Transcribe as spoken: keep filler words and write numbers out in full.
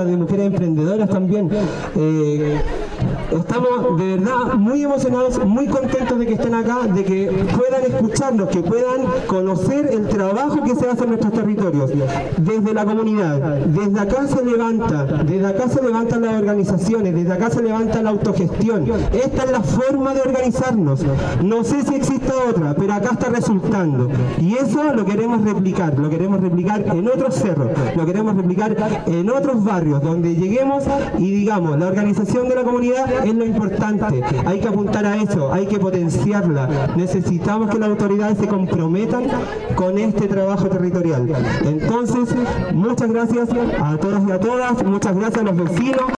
Comunidad de Mujeres Emprendedoras también. Eh, estamos de verdad muy emocionados, muy contentos de que estén acá, de que puedan escucharnos, que puedan conocer el trabajo que se hace en nuestros territorios, desde la comunidad. Desde acá se levanta, desde acá se levantan las organizaciones, desde acá se levanta la autogestión. Esta es la forma de organizarnos. No sé si existe otra, pero acá está resultando. Y eso lo queremos replicar, lo queremos replicar en otros cerros, lo queremos replicar en otros barrios, donde lleguemos y digamos, la organización de la comunidad es lo importante. Hay que apuntar a eso, hay que potenciarla. Necesitamos que las autoridades se comprometan con este trabajo territorial. Entonces, muchas gracias a todas y a todas, muchas gracias a los vecinos.